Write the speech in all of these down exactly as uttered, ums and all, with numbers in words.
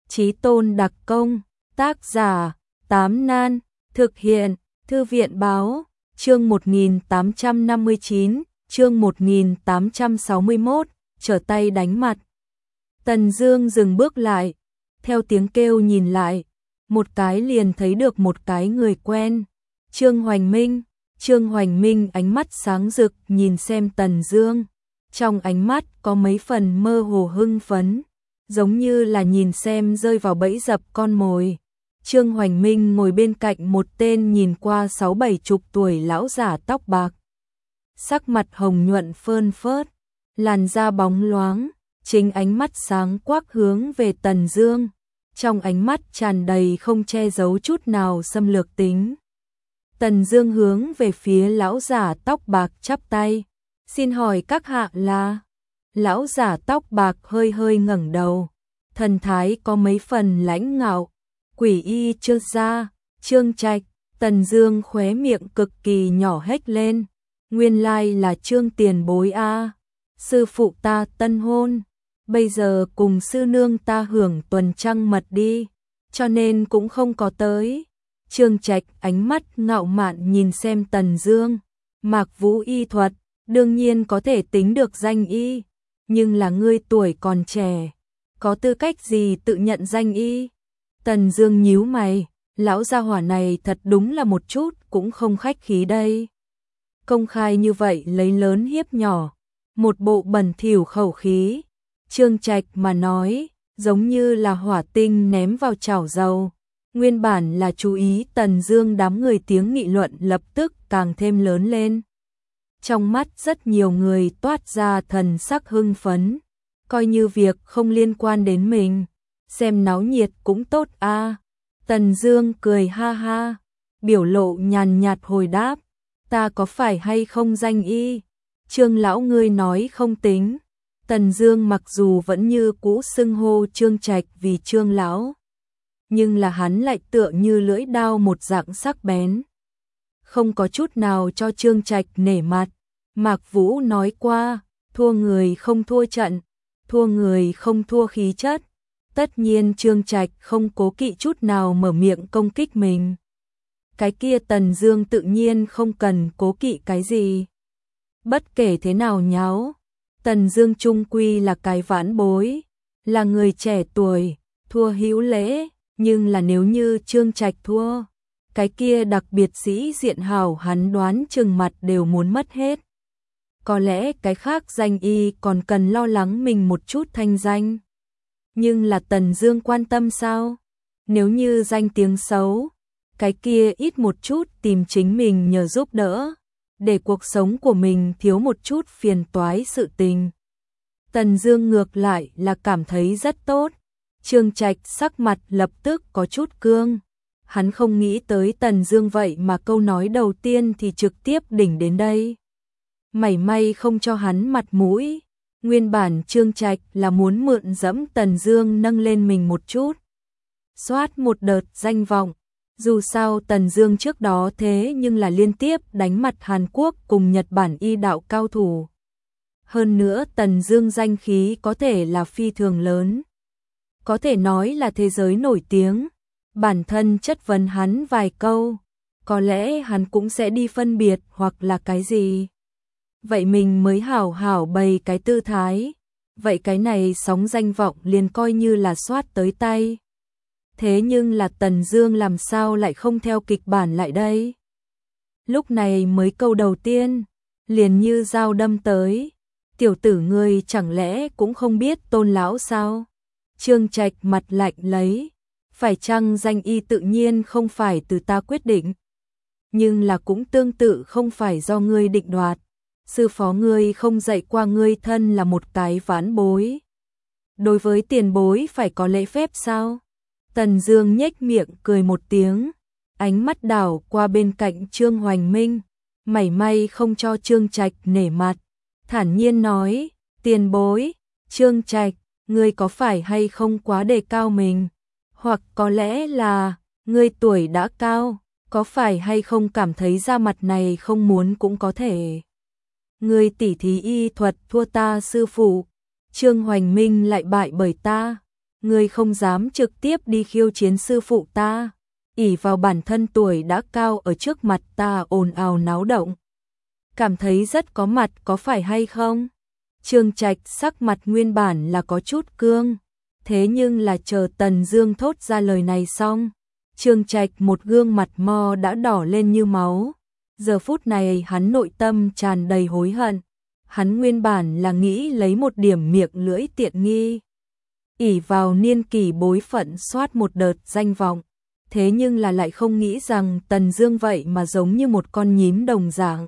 Chí tôn đặc công, tác giả, Tám Nan, thực hiện, Thư viện báo, chương một nghìn tám trăm năm mươi chín, chương một nghìn tám trăm sáu mươi mốt, trở tay đánh mặt. Tần Dương dừng bước lại, theo tiếng kêu nhìn lại, một cái liền thấy được một cái người quen, Trương Hoành Minh. Trương Hoành Minh ánh mắt sáng rực nhìn xem Tần Dương, trong ánh mắt có mấy phần mơ hồ hưng phấn, giống như là nhìn xem rơi vào bẫy dập con mồi. Trương Hoành Minh ngồi bên cạnh một tên nhìn qua sáu bảy chục tuổi lão giả tóc bạc, sắc mặt hồng nhuận phơn phớt, làn da bóng loáng, chính ánh mắt sáng quắc hướng về Tần Dương, trong ánh mắt tràn đầy không che giấu chút nào xâm lược tính. Tần Dương hướng về phía lão giả tóc bạc chắp tay, xin hỏi các hạ là? Lão giả tóc bạc hơi hơi ngẩng đầu, thần thái có mấy phần lãnh ngạo, Quỷ Y Trương gia, Trương Trạch. Tần Dương khóe miệng cực kỳ nhỏ hếch lên, nguyên lai là Trương tiền bối a, sư phụ ta tân hôn, bây giờ cùng sư nương ta hưởng tuần trăng mật đi, cho nên cũng không có tới. Trương Trạch ánh mắt ngạo mạn nhìn xem Tần Dương, Mạc Vũ y thuật, đương nhiên có thể tính được danh y, nhưng là ngươi tuổi còn trẻ, có tư cách gì tự nhận danh y? Tần Dương nhíu mày, lão gia hỏa này thật đúng là một chút cũng không khách khí đây. Công khai như vậy lấy lớn hiếp nhỏ, một bộ bẩn thỉu khẩu khí. Trương Trạch mà nói, giống như là hỏa tinh ném vào chảo dầu. Nguyên bản là chú ý Tần Dương, đám người tiếng nghị luận lập tức càng thêm lớn lên. Trong mắt rất nhiều người toát ra thần sắc hưng phấn, coi như việc không liên quan đến mình, xem náo nhiệt cũng tốt a. Tần Dương cười ha ha, biểu lộ nhàn nhạt hồi đáp, ta có phải hay không danh y? Trương lão ngươi nói không tính. Tần Dương mặc dù vẫn như cũ xưng hô Trương Trạch vì Trương lão, nhưng là hắn lại tựa như lưỡi dao một dạng sắc bén, không có chút nào cho Trương Trạch nể mặt. Mạc Vũ nói qua, thua người không thua trận, thua người không thua khí chất. Tất nhiên Trương Trạch không cố kỵ chút nào mở miệng công kích mình. Cái kia Tần Dương tự nhiên không cần cố kỵ cái gì. Bất kể thế nào nháo, Tần Dương trung quy là cái vãn bối, là người trẻ tuổi, thua hữu lễ, nhưng là nếu như Trương Trạch thua, cái kia đặc biệt sĩ diện hào hắn đoán chừng mặt đều muốn mất hết. Có lẽ cái khác danh y còn cần lo lắng mình một chút thanh danh. Nhưng là Tần Dương quan tâm sao? Nếu như danh tiếng xấu, cái kia ít một chút tìm chính mình nhờ giúp đỡ, để cuộc sống của mình thiếu một chút phiền toái sự tình. Tần Dương ngược lại là cảm thấy rất tốt. Trương Trạch sắc mặt lập tức có chút cương. Hắn không nghĩ tới Tần Dương vậy mà câu nói đầu tiên thì trực tiếp đỉnh đến đây. Mảy may không cho hắn mặt mũi. Nguyên bản Trương Trạch là muốn mượn dẫm Tần Dương nâng lên mình một chút, xoát một đợt danh vọng. Dù sao Tần Dương trước đó thế nhưng là liên tiếp đánh mặt Hàn Quốc cùng Nhật Bản y đạo cao thủ. Hơn nữa Tần Dương danh khí có thể là phi thường lớn, có thể nói là thế giới nổi tiếng. Bản thân chất vấn hắn vài câu, có lẽ hắn cũng sẽ đi phân biệt hoặc là cái gì. Vậy mình mới hảo hảo bày cái tư thái, vậy cái này sóng danh vọng liền coi như là soát tới tay. Thế nhưng là Tần Dương làm sao lại không theo kịch bản lại đây? Lúc này mới câu đầu tiên, liền như dao đâm tới. Tiểu tử ngươi chẳng lẽ cũng không biết Tôn lão sao? Trương Trạch mặt lạnh lấy, phải chăng danh y tự nhiên không phải từ ta quyết định, nhưng là cũng tương tự không phải do ngươi định đoạt. Sư phó ngươi không dạy qua ngươi thân là một cái vãn bối, đối với tiền bối phải có lễ phép sao? Tần Dương nhếch miệng cười một tiếng, ánh mắt đảo qua bên cạnh Trương Hoành Minh, mảy may không cho Trương Trạch nể mặt, thản nhiên nói, tiền bối, Trương Trạch, ngươi có phải hay không quá đề cao mình? Hoặc có lẽ là, ngươi tuổi đã cao, có phải hay không cảm thấy da mặt này không muốn cũng có thể. Ngươi tỉ thí y thuật thua ta sư phụ, Trương Hoành Minh lại bại bởi ta. ngươi không dám trực tiếp đi khiêu chiến sư phụ ta, ỷ vào bản thân tuổi đã cao ở trước mặt ta ồn ào náo động. Cảm thấy rất có mặt có phải hay không? Trương Trạch sắc mặt nguyên bản là có chút cương, thế nhưng là chờ Tần Dương thốt ra lời này xong, Trương Trạch một gương mặt mo đã đỏ lên như máu. Giờ phút này hắn nội tâm tràn đầy hối hận, hắn nguyên bản là nghĩ lấy một điểm miệng lưỡi tiện nghi, ỷ vào niên kỷ bối phận soát một đợt danh vọng, thế nhưng là lại không nghĩ rằng Tần Dương vậy mà giống như một con nhím đồng dạng,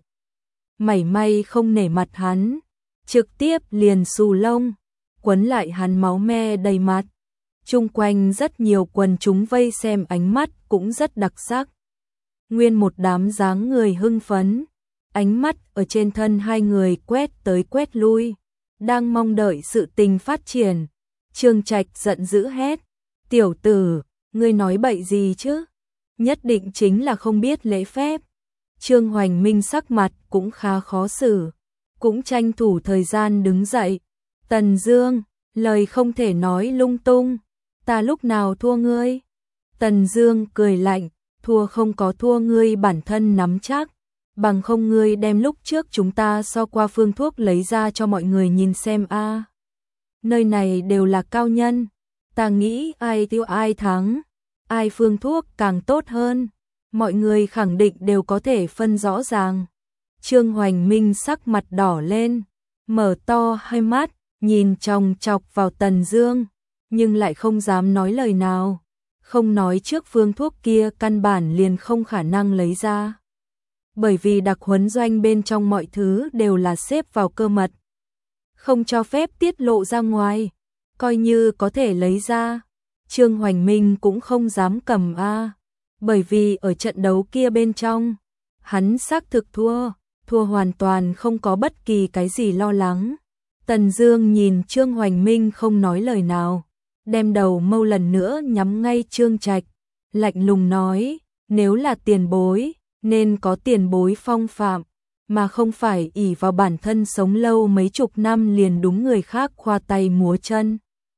mảy may không nể mặt hắn, trực tiếp liền xù lông, quấn lại hắn máu me đầy mặt. Chung quanh rất nhiều quần chúng vây xem ánh mắt cũng rất đặc sắc. Nguyên một đám dáng người hưng phấn, ánh mắt ở trên thân hai người quét tới quét lui, đang mong đợi sự tình phát triển. Trương Trạch giận dữ hét, tiểu tử, ngươi nói bậy gì chứ? Nhất định chính là không biết lễ phép. Trương Hoành Minh sắc mặt cũng khá khó xử, cũng tranh thủ thời gian đứng dậy. Tần Dương, lời không thể nói lung tung, ta lúc nào thua ngươi? Tần Dương cười lạnh, thua không có thua ngươi bản thân nắm chắc, bằng không ngươi đem lúc trước chúng ta so qua phương thuốc lấy ra cho mọi người nhìn xem a. À. Nơi này đều là cao nhân, ta nghĩ ai tiêu ai thắng, ai phương thuốc càng tốt hơn, mọi người khẳng định đều có thể phân rõ ràng. Trương Hoành Minh sắc mặt đỏ lên, mở to hai mắt, nhìn chòng chọc vào Tần Dương, nhưng lại không dám nói lời nào, không nói trước phương thuốc kia căn bản liền không khả năng lấy ra. Bởi vì đặc huấn doanh bên trong mọi thứ đều là xếp vào cơ mật, không cho phép tiết lộ ra ngoài, coi như có thể lấy ra, Trương Hoành Minh cũng không dám cầm a, bởi vì ở trận đấu kia bên trong, hắn xác thực thua, thua hoàn toàn không có bất kỳ cái gì lo lắng. Tần Dương nhìn Trương Hoành Minh không nói lời nào, đem đầu mâu lần nữa nhắm ngay Trương Trạch, lạnh lùng nói, nếu là tiền bối, nên có tiền bối phong phạm, mà không phải ỷ vào bản thân sống lâu mấy chục năm liền đúng người khác khoa tay múa chân.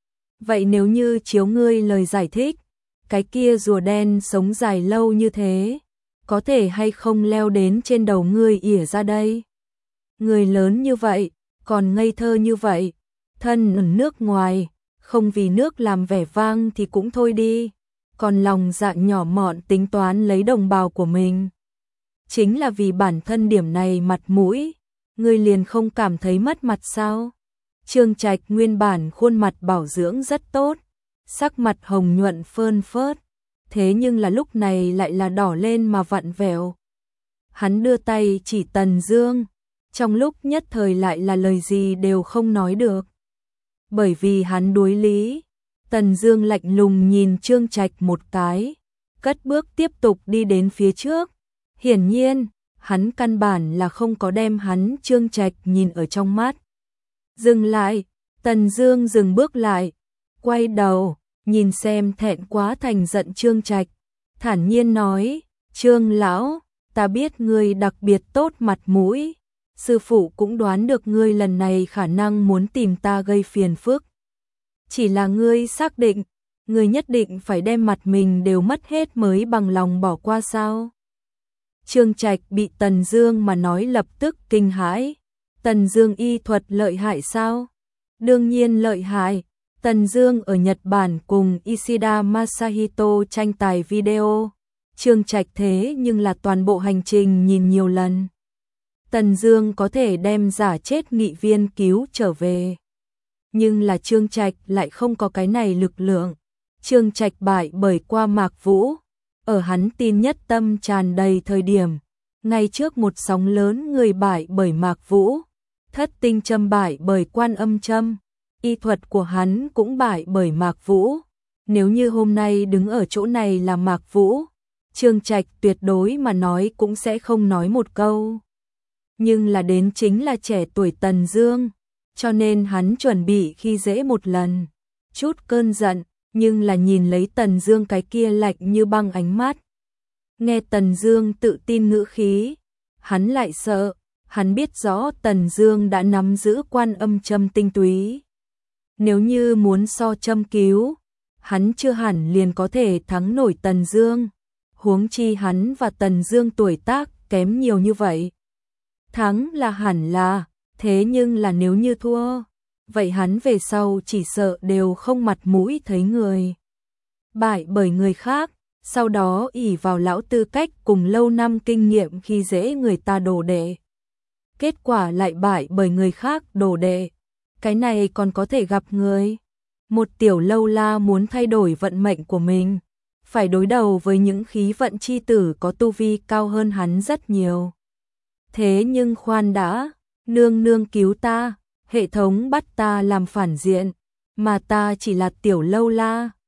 Vậy nếu như chiếu ngươi lời giải thích, cái kia rùa đen sống dài lâu như thế, có thể hay không leo đến trên đầu ngươi ỉa ra đây? Người lớn như vậy, còn ngây thơ như vậy, thân ở nước ngoài, không vì nước làm vẻ vang thì cũng thôi đi, còn lòng dạ nhỏ mọn tính toán lấy đồng bào của mình. Chính là vì bản thân điểm này mặt mũi, ngươi liền không cảm thấy mất mặt sao? Trương Trạch nguyên bản khuôn mặt bảo dưỡng rất tốt, sắc mặt hồng nhuận phơn phớt, thế nhưng là lúc này lại là đỏ lên mà vặn vẹo. Hắn đưa tay chỉ Tần Dương, trong lúc nhất thời lại là lời gì đều không nói được. Bởi vì hắn đối lý, Tần Dương lạnh lùng nhìn Trương Trạch một cái, cất bước tiếp tục đi đến phía trước. Hiển nhiên, hắn căn bản là không có đem hắn Trương Trạch nhìn ở trong mắt. Dừng lại, Tần Dương dừng bước lại, quay đầu, nhìn xem thẹn quá thành giận Trương Trạch, thản nhiên nói, Trương lão, ta biết ngươi đặc biệt tốt mặt mũi, sư phụ cũng đoán được ngươi lần này khả năng muốn tìm ta gây phiền phức. Chỉ là ngươi xác định, ngươi nhất định phải đem mặt mình đều mất hết mới bằng lòng bỏ qua sao? Trương Trạch bị Tần Dương mà nói lập tức kinh hãi. Tần Dương y thuật lợi hại sao? Đương nhiên lợi hại. Tần Dương ở Nhật Bản cùng Ishida Masahito tranh tài video. Trương Trạch thế nhưng là toàn bộ hành trình nhìn nhiều lần. Tần Dương có thể đem giả chết nghị viên cứu trở về. Nhưng là Trương Trạch lại không có cái này lực lượng. Trương Trạch bại bởi qua Mạc Vũ. Ở hắn tin nhất tâm tràn đầy thời điểm, ngay trước một sóng lớn người bại bởi Mạc Vũ, thất tinh châm bại bởi Quan Âm châm, y thuật của hắn cũng bại bởi Mạc Vũ. Nếu như hôm nay đứng ở chỗ này là Mạc Vũ, Trương Trạch tuyệt đối mà nói cũng sẽ không nói một câu. Nhưng là đến chính là trẻ tuổi Tần Dương, cho nên hắn chuẩn bị khi dễ một lần, chút cơn giận. Nhưng là nhìn lấy Tần Dương cái kia lạnh như băng ánh mắt. Nghe Tần Dương tự tin ngữ khí, hắn lại sợ, hắn biết rõ Tần Dương đã nắm giữ Quan Âm châm tinh túy. Nếu như muốn so châm cứu, hắn chưa hẳn liền có thể thắng nổi Tần Dương, huống chi hắn và Tần Dương tuổi tác kém nhiều như vậy. Thắng là hẳn là, thế nhưng là nếu như thua, vậy hắn về sau chỉ sợ đều không mặt mũi thấy người. Bại bởi người khác, sau đó ỷ vào lão tư cách cùng lâu năm kinh nghiệm khi dễ người ta đồ đệ. Kết quả lại bại bởi người khác đồ đệ. Cái này còn có thể gặp người. Một tiểu lâu la muốn thay đổi vận mệnh của mình, phải đối đầu với những khí vận chi tử có tu vi cao hơn hắn rất nhiều. Thế nhưng khoan đã, nương nương cứu ta, hệ thống bắt ta làm phản diện, mà ta chỉ là tiểu lâu la,